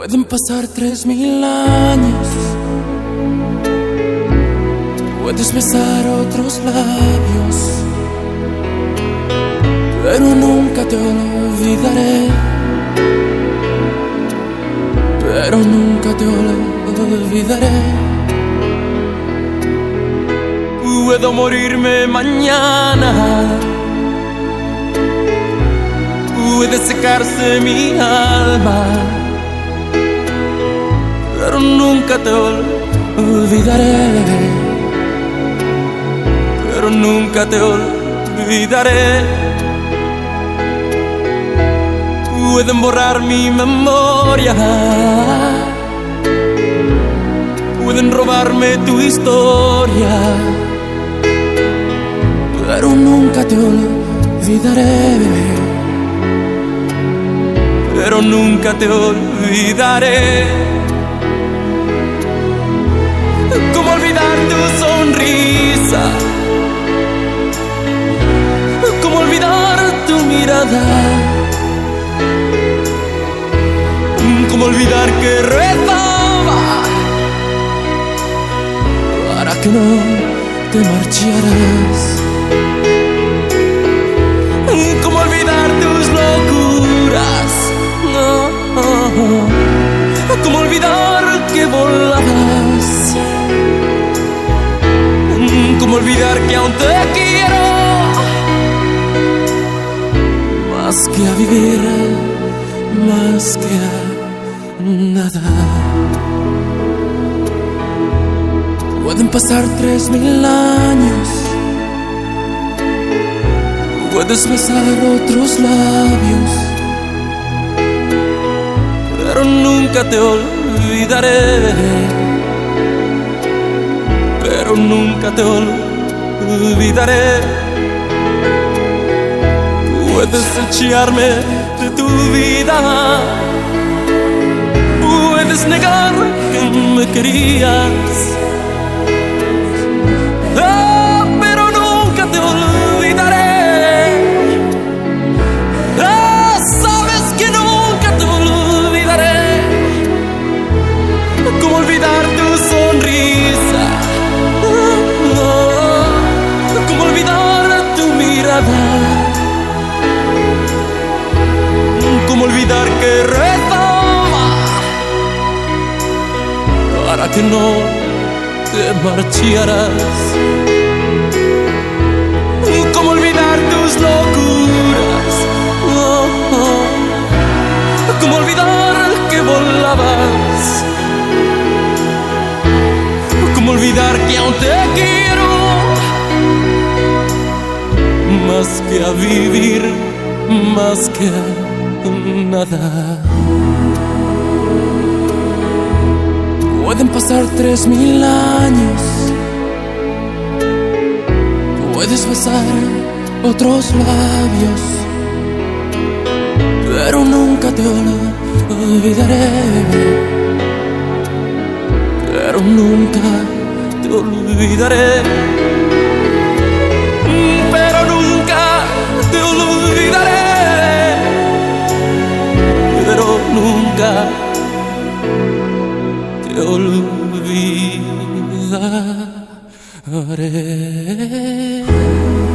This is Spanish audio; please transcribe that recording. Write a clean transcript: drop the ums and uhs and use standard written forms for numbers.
Pueden pasar 3000 años, puedes besar otros labios, pero nunca te olvidaré, pero nunca te olvidaré. Puedo morirme mañana, puede secarse mi alma, pero nunca te olvidaré, pero nunca te olvidaré. Pueden borrar mi memoria, pueden robarme tu historia, pero nunca te olvidaré, pero nunca te olvidaré. ¿Cómo olvidar tu sonrisa? ¿Cómo olvidar tu mirada? ¿Cómo olvidar que rezaba para que no te marcharas? ¿Cómo olvidar tus locuras? ¿Cómo olvidar que volabas? ¿Cómo olvidar que aún te quiero más que a vivir, más que a nada? Pueden pasar 3000 años, puedes besar otros labios, pero nunca te olvidaré, pero nunca te olvidaré. Puedes echarme de tu vida, puedes negar que me querías, pero nunca te olvidaré. Sabes que nunca te olvidaré. ¿Cómo olvidar tu sonrisa? ¿Cómo olvidar tu mirada? ¿Cómo olvidar que rezaba para que no te marcharas? ¿Cómo olvidar tus locuras? ¿Cómo olvidar que volabas? ¿Cómo olvidar que aún te quiero más que a vivir, más que a nada? Pueden pasar 3000 años, puedes besar otros labios, pero nunca te olvidaré, pero nunca te olvidaré, pero nunca te olvidaré, pero nunca te olvidaré.